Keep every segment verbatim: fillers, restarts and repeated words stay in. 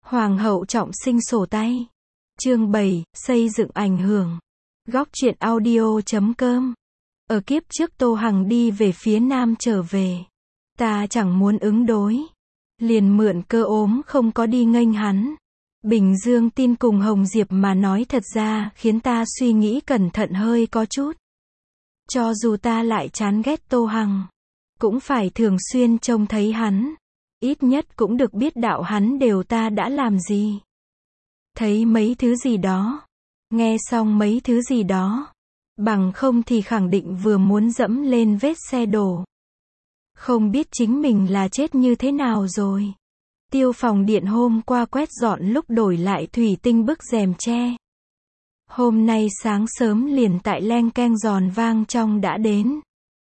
Hoàng hậu trọng sinh sổ tay. Chương bảy, xây dựng ảnh hưởng. Góc truyện audio chấm com. Ở kiếp trước Tô Hằng đi về phía nam trở về. Ta chẳng muốn ứng đối. Liền mượn cơ ốm không có đi nghênh hắn. Bình Dương tin cùng Hồng Diệp mà nói thật ra khiến ta suy nghĩ cẩn thận hơi có chút. Cho dù ta lại chán ghét Tô Hằng, cũng phải thường xuyên trông thấy hắn. Ít nhất cũng được biết đạo hắn đều ta đã làm gì. Thấy mấy thứ gì đó. Nghe xong mấy thứ gì đó. Bằng không thì khẳng định vừa muốn dẫm lên vết xe đổ. Không biết chính mình là chết như thế nào rồi. Tiêu phòng điện hôm qua quét dọn lúc đổi lại thủy tinh bức rèm tre. Hôm nay sáng sớm liền tại leng keng giòn vang trong đã đến.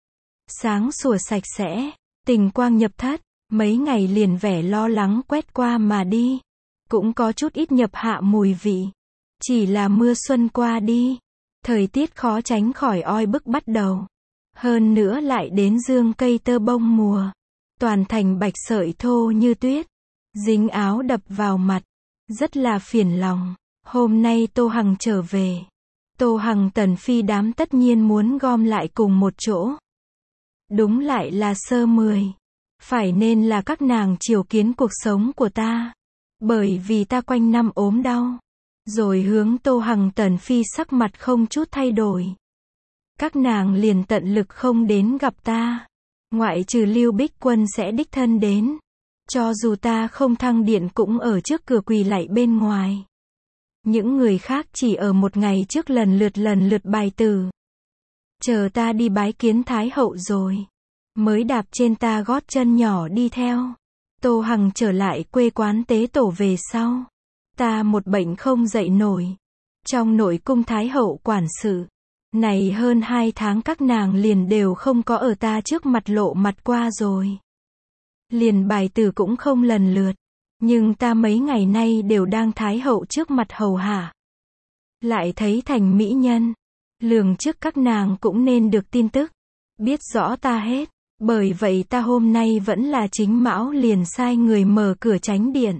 Sáng sủa sạch sẽ, tình quang nhập thất, mấy ngày liền vẻ lo lắng quét qua mà đi. Cũng có chút ít nhập hạ mùi vị. Chỉ là mưa xuân qua đi. Thời tiết khó tránh khỏi oi bức bắt đầu. Hơn nữa lại đến dương cây tơ bông mùa. Toàn thành bạch sợi thô như tuyết. Dính áo đập vào mặt. Rất là phiền lòng. Hôm nay Tô Hằng trở về. Tô Hằng Tần Phi đám tất nhiên muốn gom lại cùng một chỗ. Đúng lại là sơ mười. Phải nên là các nàng chiều kiến cuộc sống của ta. Bởi vì ta quanh năm ốm đau. Rồi hướng Tô Hằng Tần Phi sắc mặt không chút thay đổi. Các nàng liền tận lực không đến gặp ta. Ngoại trừ Lưu Bích Quân sẽ đích thân đến. Cho dù ta không thăng điện cũng ở trước cửa quỳ lạy bên ngoài. Những người khác chỉ ở một ngày trước lần lượt lần lượt bài tử. Chờ ta đi bái kiến Thái hậu rồi. Mới đạp trên ta gót chân nhỏ đi theo. Tô Hằng trở lại quê quán tế tổ về sau. Ta một bệnh không dậy nổi. Trong nội cung Thái hậu quản sự. Này hơn hai tháng các nàng liền đều không có ở ta trước mặt lộ mặt qua rồi. Liền bài tử cũng không lần lượt. Nhưng ta mấy ngày nay đều đang Thái hậu trước mặt hầu hạ. Lại thấy thành mỹ nhân. Lường trước các nàng cũng nên được tin tức. Biết rõ ta hết. Bởi vậy ta hôm nay vẫn là chính mão liền sai người mở cửa tránh điện.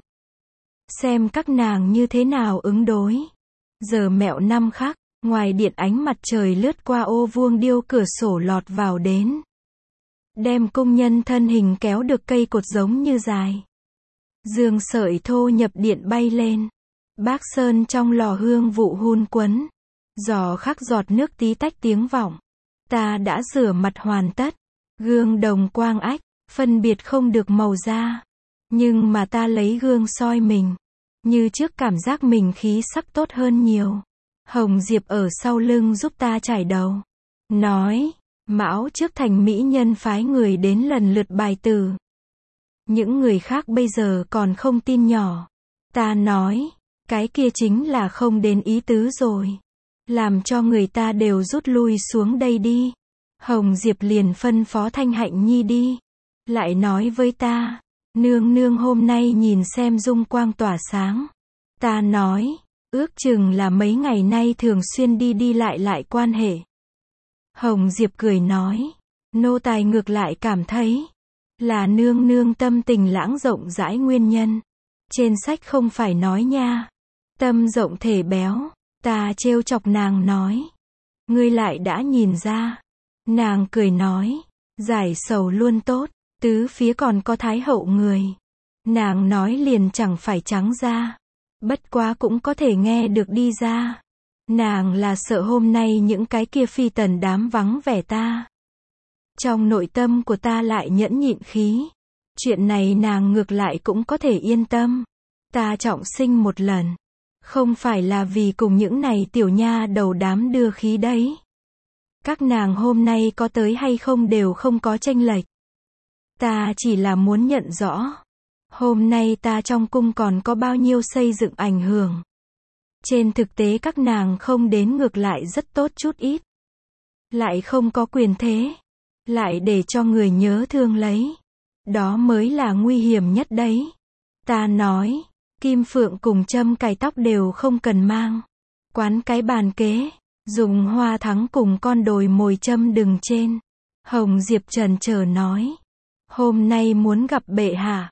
Xem các nàng như thế nào ứng đối. Giờ mẹo năm khắc, ngoài điện ánh mặt trời lướt qua ô vuông điêu cửa sổ lọt vào đến. Đem công nhân thân hình kéo được cây cột giống như dài. Dương sợi thô nhập điện bay lên. Bác sơn trong lò hương vụ hun quấn. Giò khắc giọt nước tí tách tiếng vọng. Ta đã rửa mặt hoàn tất. Gương đồng quang ách, phân biệt không được màu da. Nhưng mà ta lấy gương soi mình. Như trước cảm giác mình khí sắc tốt hơn nhiều. Hồng Diệp ở sau lưng giúp ta chải đầu. Nói, mão trước thành mỹ nhân phái người đến lần lượt bài tử. Những người khác bây giờ còn không tin nhỏ. Ta nói, cái kia chính là không đến ý tứ rồi. Làm cho người ta đều rút lui xuống đây đi. Hồng Diệp liền phân phó Thanh Hạnh Nhi đi. Lại nói với ta, nương nương hôm nay nhìn xem dung quang tỏa sáng. Ta nói, ước chừng là mấy ngày nay thường xuyên đi đi lại lại quan hệ. Hồng Diệp cười nói, nô tài ngược lại cảm thấy, là nương nương tâm tình lãng rộng rãi nguyên nhân. Trên sách không phải nói nha. Tâm rộng thể béo. Ta trêu chọc nàng nói. Ngươi lại đã nhìn ra. Nàng cười nói, giải sầu luôn tốt, tứ phía còn có Thái hậu người. Nàng nói liền chẳng phải trắng ra. Bất quá cũng có thể nghe được đi ra. Nàng là sợ hôm nay những cái kia phi tần đám vắng vẻ ta. Trong nội tâm của ta lại nhẫn nhịn khí. Chuyện này nàng ngược lại cũng có thể yên tâm. Ta trọng sinh một lần. Không phải là vì cùng những này tiểu nha đầu đám đưa khí đấy. Các nàng hôm nay có tới hay không đều không có chênh lệch. Ta chỉ là muốn nhận rõ. Hôm nay ta trong cung còn có bao nhiêu xây dựng ảnh hưởng. Trên thực tế các nàng không đến ngược lại rất tốt chút ít. Lại không có quyền thế. Lại để cho người nhớ thương lấy. Đó mới là nguy hiểm nhất đấy. Ta nói, kim phượng cùng châm cài tóc đều không cần mang. Quán cái bàn kế. Dùng hoa thắng cùng con đồi mồi châm đừng trên. Hồng Diệp trần chờ nói. Hôm nay muốn gặp bệ hạ.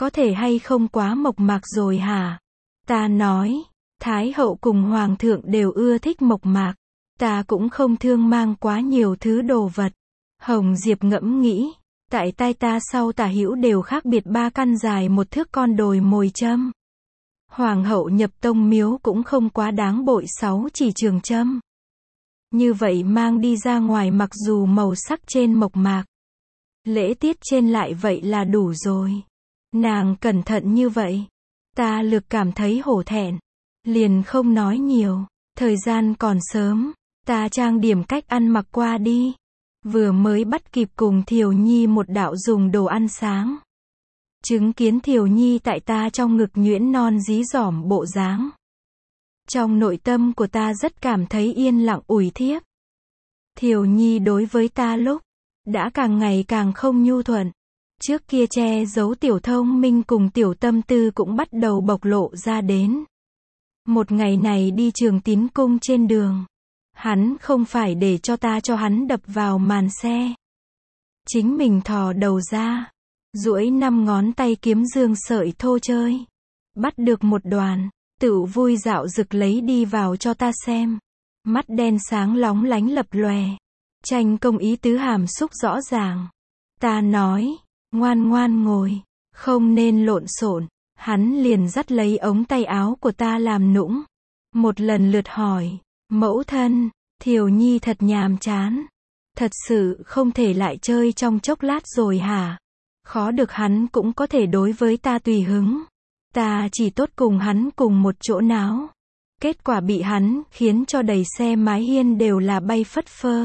Có thể hay không quá mộc mạc rồi hả? Ta nói, Thái hậu cùng Hoàng thượng đều ưa thích mộc mạc. Ta cũng không thương mang quá nhiều thứ đồ vật. Hồng Diệp ngẫm nghĩ, tại tai ta sau tả hữu đều khác biệt ba căn dài một thước con đồi mồi châm. Hoàng hậu nhập tông miếu cũng không quá đáng bội sáu chỉ trường châm. Như vậy mang đi ra ngoài mặc dù màu sắc trên mộc mạc, lễ tiết trên lại vậy là đủ rồi. Nàng cẩn thận như vậy, ta lược cảm thấy hổ thẹn, liền không nói nhiều. Thời gian còn sớm, ta trang điểm cách ăn mặc qua đi. Vừa mới bắt kịp cùng Thiều Nhi một đạo dùng đồ ăn sáng. Chứng kiến Thiều Nhi tại ta trong ngực nhuyễn non dí dỏm bộ dáng. Trong nội tâm của ta rất cảm thấy yên lặng ủi thiếp. Thiều Nhi đối với ta lúc đã càng ngày càng không nhu thuận. Trước kia che giấu tiểu thông minh cùng tiểu tâm tư cũng bắt đầu bộc lộ ra đến. Một ngày này đi Trường Tín cung trên đường, hắn không phải để cho ta cho hắn đập vào màn xe. Chính mình thò đầu ra, duỗi năm ngón tay kiếm dương sợi thô chơi. Bắt được một đoàn, tự vui dạo rực lấy đi vào cho ta xem. Mắt đen sáng lóng lánh lập lòe. Tranh công ý tứ hàm xúc rõ ràng. Ta nói, ngoan ngoan ngồi, không nên lộn xộn. Hắn liền dắt lấy ống tay áo của ta làm nũng. Một lần lượt hỏi, mẫu thân, Thiều Nhi thật nhàm chán. Thật sự không thể lại chơi trong chốc lát rồi hả? Khó được hắn cũng có thể đối với ta tùy hứng. Ta chỉ tốt cùng hắn cùng một chỗ náo. Kết quả bị hắn khiến cho đầy xe mái hiên đều là bay phất phơ.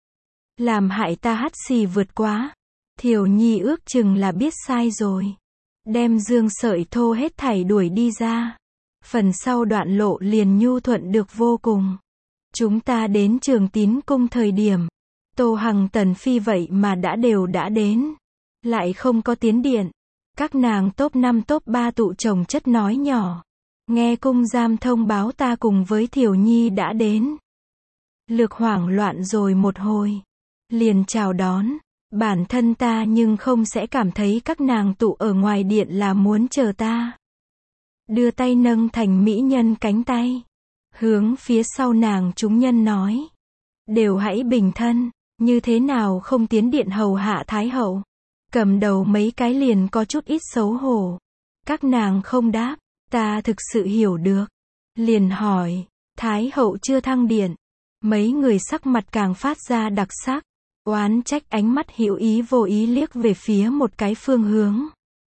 Làm hại ta hắt xì vượt quá. Thiều Nhi ước chừng là biết sai rồi. Đem dương sợi thô hết thảy đuổi đi ra. Phần sau đoạn lộ liền nhu thuận được vô cùng. Chúng ta đến Trường Tín cung thời điểm, Tô Hằng Tần Phi vậy mà đã đều đã đến. Lại không có tiến điện. Các nàng top năm top ba tụ chồng chất nói nhỏ. Nghe cung giam thông báo ta cùng với Thiều Nhi đã đến. Lược hoảng loạn rồi một hồi. Liền chào đón. Bản thân ta nhưng không sẽ cảm thấy các nàng tụ ở ngoài điện là muốn chờ ta. Đưa tay nâng thành mỹ nhân cánh tay. Hướng phía sau nàng chúng nhân nói. Đều hãy bình thân, như thế nào không tiến điện hầu hạ Thái hậu. Cầm đầu mấy cái liền có chút ít xấu hổ. Các nàng không đáp, ta thực sự hiểu được. Liền hỏi, Thái hậu chưa thăng điện. Mấy người sắc mặt càng phát ra đặc sắc. Oán trách ánh mắt hữu ý vô ý liếc về phía một cái phương hướng.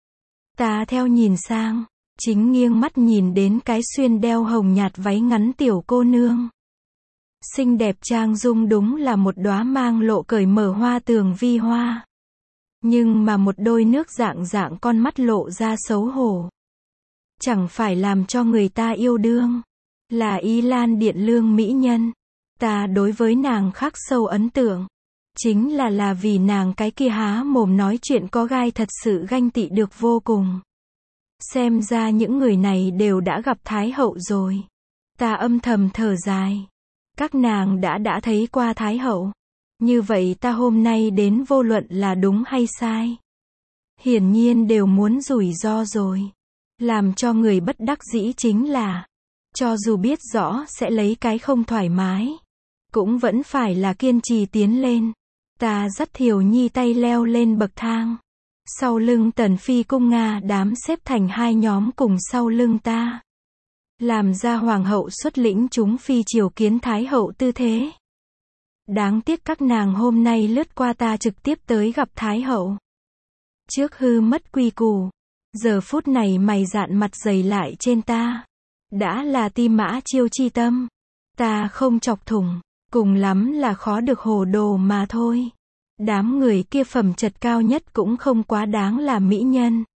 Ta theo nhìn sang, chính nghiêng mắt nhìn đến cái xuyên đeo hồng nhạt váy ngắn tiểu cô nương. Xinh đẹp trang dung đúng là một đóa mang lộ cởi mở hoa tường vi hoa. Nhưng mà một đôi nước dạng dạng con mắt lộ ra xấu hổ. Chẳng phải làm cho người ta yêu đương. Là Y Lan Điện Lương mỹ nhân. Ta đối với nàng khắc sâu ấn tượng. Chính là là vì nàng cái kia há mồm nói chuyện có gai thật sự ganh tị được vô cùng. Xem ra những người này đều đã gặp Thái hậu rồi. Ta âm thầm thở dài. Các nàng đã đã thấy qua Thái hậu. Như vậy ta hôm nay đến vô luận là đúng hay sai. Hiển nhiên đều muốn rủi ro rồi. Làm cho người bất đắc dĩ chính là, cho dù biết rõ sẽ lấy cái không thoải mái, cũng vẫn phải là kiên trì tiến lên. Ta dắt Thiều Nhi tay leo lên bậc thang. Sau lưng Tần Phi cung Nga đám xếp thành hai nhóm cùng sau lưng ta. Làm ra hoàng hậu xuất lĩnh chúng phi triều kiến Thái hậu tư thế. Đáng tiếc các nàng hôm nay lướt qua ta trực tiếp tới gặp Thái hậu. Trước hư mất quy củ. Giờ phút này mày dạn mặt dày lại trên ta. Đã là ti mã chiêu chi tâm. Ta không chọc thủng. Cùng lắm là khó được hồ đồ mà thôi. Đám người kia phẩm chất cao nhất cũng không quá đáng là mỹ nhân.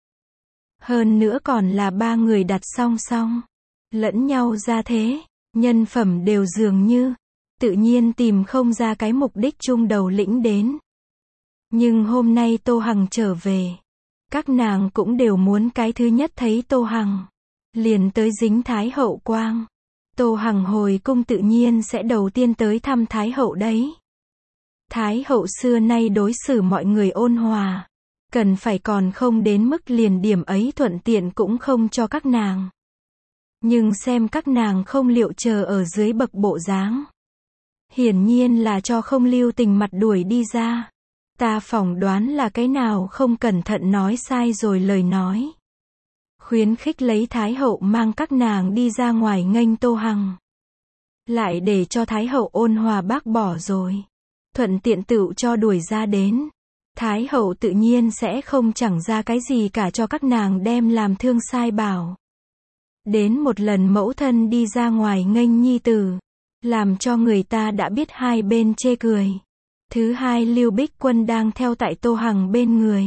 Hơn nữa còn là ba người đặt song song. Lẫn nhau ra thế. Nhân phẩm đều dường như. Tự nhiên tìm không ra cái mục đích chung đầu lĩnh đến. Nhưng hôm nay Tô Hằng trở về. Các nàng cũng đều muốn cái thứ nhất thấy Tô Hằng. Liền tới dính Thái hậu quang. Tô Hằng hồi cung tự nhiên sẽ đầu tiên tới thăm Thái hậu đấy. Thái hậu xưa nay đối xử mọi người ôn hòa. Cần phải còn không đến mức liền điểm ấy thuận tiện cũng không cho các nàng. Nhưng xem các nàng không liệu chờ ở dưới bậc bộ dáng. Hiển nhiên là cho không lưu tình mặt đuổi đi ra. Ta phỏng đoán là cái nào không cẩn thận nói sai rồi lời nói. Khuyến khích lấy Thái hậu mang các nàng đi ra ngoài nghênh Tô Hằng. Lại để cho Thái hậu ôn hòa bác bỏ rồi. Thuận tiện tựu cho đuổi ra đến. Thái hậu tự nhiên sẽ không chẳng ra cái gì cả cho các nàng đem làm thương sai bảo. Đến một lần mẫu thân đi ra ngoài nghênh nhi tử. Làm cho người ta đã biết hai bên chê cười. Thứ hai Lưu Bích Quân đang theo tại Tô Hằng bên người.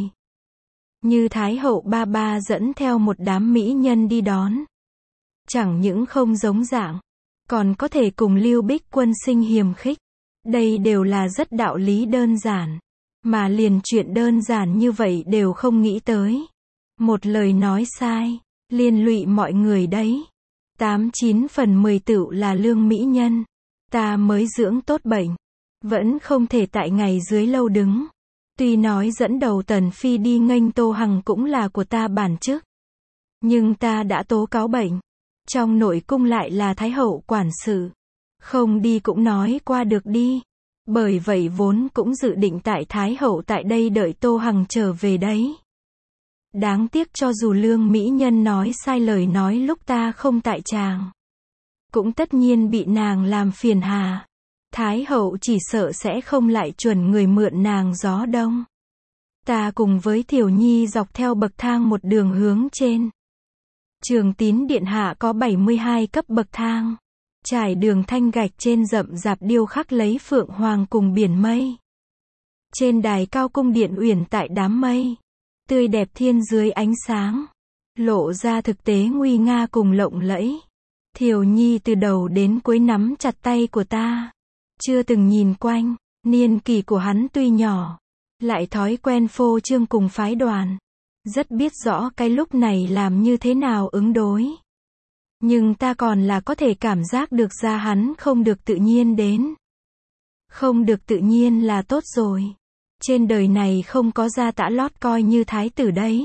Như Thái hậu ba ba dẫn theo một đám mỹ nhân đi đón. Chẳng những không giống dạng. Còn có thể cùng Lưu Bích Quân sinh hiềm khích. Đây đều là rất đạo lý đơn giản. Mà liền chuyện đơn giản như vậy đều không nghĩ tới. Một lời nói sai. Liên lụy mọi người đấy. Tám chín phần mười tựu là lương mỹ nhân. Ta mới dưỡng tốt bệnh. Vẫn không thể tại ngày dưới lâu đứng. Tuy nói dẫn đầu Tần Phi đi nghênh Tô Hằng cũng là của ta bản chức. Nhưng ta đã tố cáo bệnh. Trong nội cung lại là Thái hậu quản sự. Không đi cũng nói qua được đi. Bởi vậy vốn cũng dự định tại Thái hậu tại đây đợi Tô Hằng trở về đấy. Đáng tiếc cho dù lương mỹ nhân nói sai lời nói lúc ta không tại tràng. Cũng tất nhiên bị nàng làm phiền hà. Thái hậu chỉ sợ sẽ không lại chuẩn người mượn nàng gió đông. Ta cùng với Thiểu Nhi dọc theo bậc thang một đường hướng trên. Trường Tín điện hạ có bảy mươi hai cấp bậc thang. Trải đường thanh gạch trên rậm rạp điêu khắc lấy phượng hoàng cùng biển mây. Trên đài cao cung điện uyển tại đám mây. Tươi đẹp thiên dưới ánh sáng. Lộ ra thực tế nguy nga cùng lộng lẫy. Thiểu Nhi từ đầu đến cuối nắm chặt tay của ta. Chưa từng nhìn quanh. Niên kỷ của hắn tuy nhỏ. Lại thói quen phô trương cùng phái đoàn. Rất biết rõ cái lúc này làm như thế nào ứng đối. Nhưng ta còn là có thể cảm giác được ra hắn không được tự nhiên đến. Không được tự nhiên là tốt rồi. Trên đời này không có gia tã lót coi như thái tử đấy.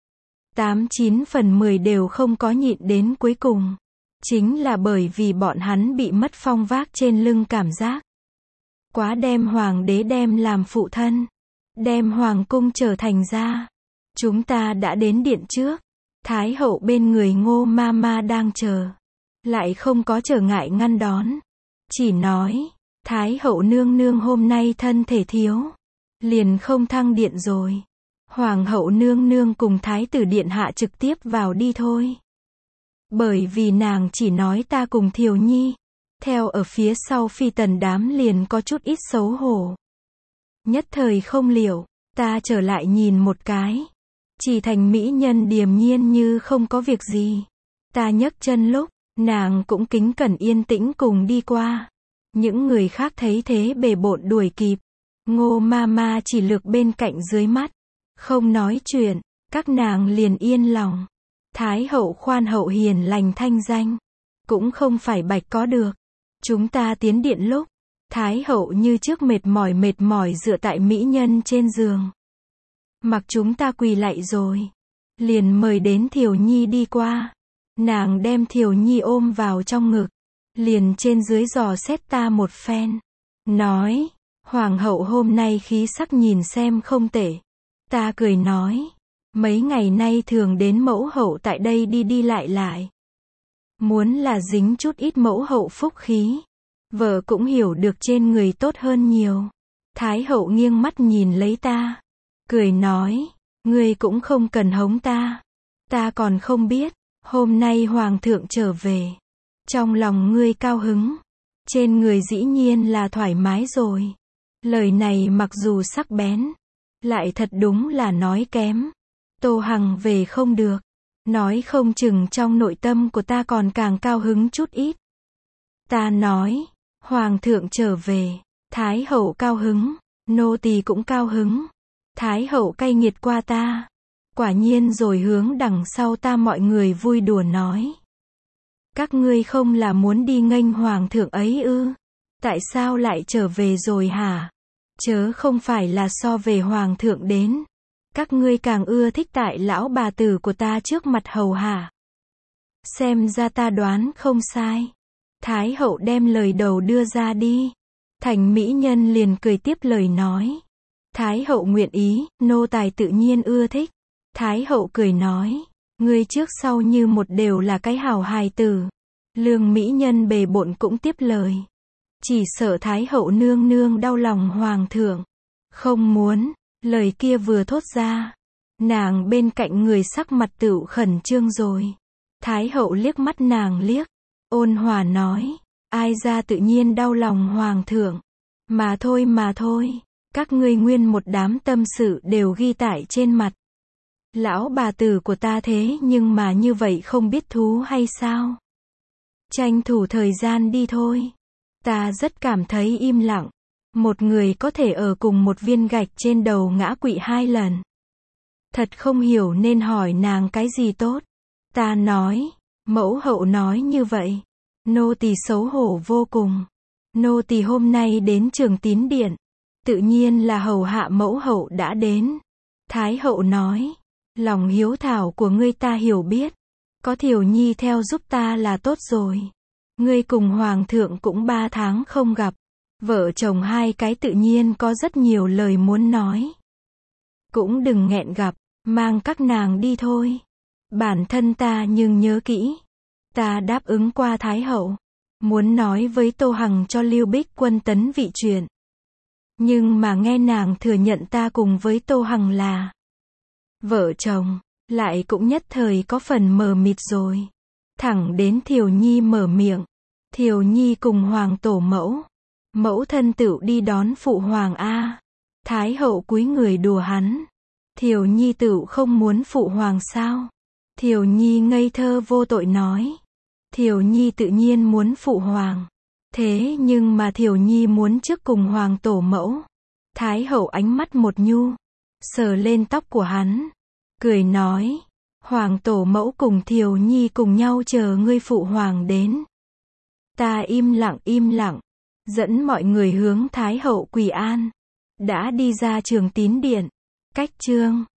Tám chín phần mười đều không có nhịn đến cuối cùng. Chính là bởi vì bọn hắn bị mất phong vác trên lưng cảm giác. Quá đem hoàng đế đem làm phụ thân. Đem hoàng cung trở thành gia. Chúng ta đã đến điện trước. Thái hậu bên người Ngô ma ma đang chờ. Lại không có trở ngại ngăn đón. Chỉ nói, Thái hậu nương nương hôm nay thân thể thiếu. Liền không thăng điện rồi. Hoàng hậu nương nương cùng Thái tử điện hạ trực tiếp vào đi thôi. Bởi vì nàng chỉ nói ta cùng Thiểu Nhi. Theo ở phía sau phi tần đám liền có chút ít xấu hổ. Nhất thời không liệu, ta trở lại nhìn một cái. Chỉ thành mỹ nhân điềm nhiên như không có việc gì. Ta nhấc chân lúc, nàng cũng kính cẩn yên tĩnh cùng đi qua. Những người khác thấy thế bề bộn đuổi kịp. Ngô ma ma chỉ lược bên cạnh dưới mắt. Không nói chuyện, các nàng liền yên lòng. Thái hậu khoan hậu hiền lành thanh danh. Cũng không phải bạch có được. Chúng ta tiến điện lúc. Thái hậu như trước mệt mỏi mệt mỏi dựa tại mỹ nhân trên giường. Mặc chúng ta quỳ lạy rồi. Liền mời đến Thiểu Nhi đi qua. Nàng đem Thiểu Nhi ôm vào trong ngực. Liền trên dưới dò xét ta một phen. Nói, hoàng hậu hôm nay khí sắc nhìn xem không tệ. Ta cười nói, mấy ngày nay thường đến mẫu hậu tại đây đi đi lại lại. Muốn là dính chút ít mẫu hậu phúc khí. Vợ cũng hiểu được trên người tốt hơn nhiều. Thái hậu nghiêng mắt nhìn lấy ta. Cười nói, ngươi cũng không cần hống ta. Ta còn không biết, hôm nay hoàng thượng trở về. Trong lòng ngươi cao hứng. Trên người dĩ nhiên là thoải mái rồi. Lời này mặc dù sắc bén. Lại thật đúng là nói kém. Tô Hằng về không được. Nói không chừng trong nội tâm của ta còn càng cao hứng chút ít. Ta nói, hoàng thượng trở về. Thái hậu cao hứng. Nô tỳ cũng cao hứng. Thái hậu cay nghiệt qua ta. Quả nhiên rồi hướng đằng sau ta mọi người vui đùa nói. Các ngươi không là muốn đi nghênh hoàng thượng ấy ư? Tại sao lại trở về rồi hả? Chớ không phải là so về hoàng thượng đến. Các ngươi càng ưa thích tại lão bà tử của ta trước mặt hầu hạ. Xem ra ta đoán không sai. Thái hậu đem lời đầu đưa ra đi. Thành mỹ nhân liền cười tiếp lời nói. Thái hậu nguyện ý, nô tài tự nhiên ưa thích. Thái hậu cười nói. Ngươi trước sau như một đều là cái hảo hài tử. Lương mỹ nhân bề bộn cũng tiếp lời. Chỉ sợ Thái hậu nương nương đau lòng hoàng thượng. Không muốn, lời kia vừa thốt ra. Nàng bên cạnh người sắc mặt tựu khẩn trương rồi. Thái hậu liếc mắt nàng liếc. Ôn hòa nói. Ai ra tự nhiên đau lòng hoàng thượng. Mà thôi mà thôi. Các ngươi nguyên một đám tâm sự đều ghi tải trên mặt. Lão bà tử của ta thế nhưng mà như vậy không biết thú hay sao? Tranh thủ thời gian đi thôi. Ta rất cảm thấy im lặng. Một người có thể ở cùng một viên gạch trên đầu ngã quỵ hai lần. Thật không hiểu nên hỏi nàng cái gì tốt. Ta nói, mẫu hậu nói như vậy. Nô tỳ xấu hổ vô cùng. Nô tỳ hôm nay đến Trường Tín Điện. Tự nhiên là hầu hạ mẫu hậu đã đến. Thái hậu nói, lòng hiếu thảo của ngươi ta hiểu biết. Có Thiều Nhi theo giúp ta là tốt rồi. Ngươi cùng hoàng thượng cũng ba tháng không gặp. Vợ chồng hai cái tự nhiên có rất nhiều lời muốn nói. Cũng đừng nghẹn gặp, mang các nàng đi thôi. Bản thân ta nhưng nhớ kỹ. Ta đáp ứng qua Thái hậu. Muốn nói với Tô Hằng cho Lưu Bích Quân tấn vị chuyện. Nhưng mà nghe nàng thừa nhận ta cùng với Tô Hằng là vợ chồng, lại cũng nhất thời có phần mờ mịt rồi. Thẳng đến Thiều Nhi mở miệng. Thiều Nhi cùng hoàng tổ mẫu. Mẫu thân tựu đi đón phụ hoàng a. Thái hậu cúi người đùa hắn. Thiều Nhi tựu không muốn phụ hoàng sao? Thiều Nhi ngây thơ vô tội nói. Thiều Nhi tự nhiên muốn phụ hoàng. Thế nhưng mà Thiều Nhi muốn trước cùng hoàng tổ mẫu. Thái hậu ánh mắt một nhu. Sờ lên tóc của hắn. Cười nói. Hoàng tổ mẫu cùng Thiều Nhi cùng nhau chờ ngươi phụ hoàng đến. Ta im lặng im lặng. Dẫn mọi người hướng Thái hậu quỳ an. Đã đi ra Trường Tín Điện. Cách chương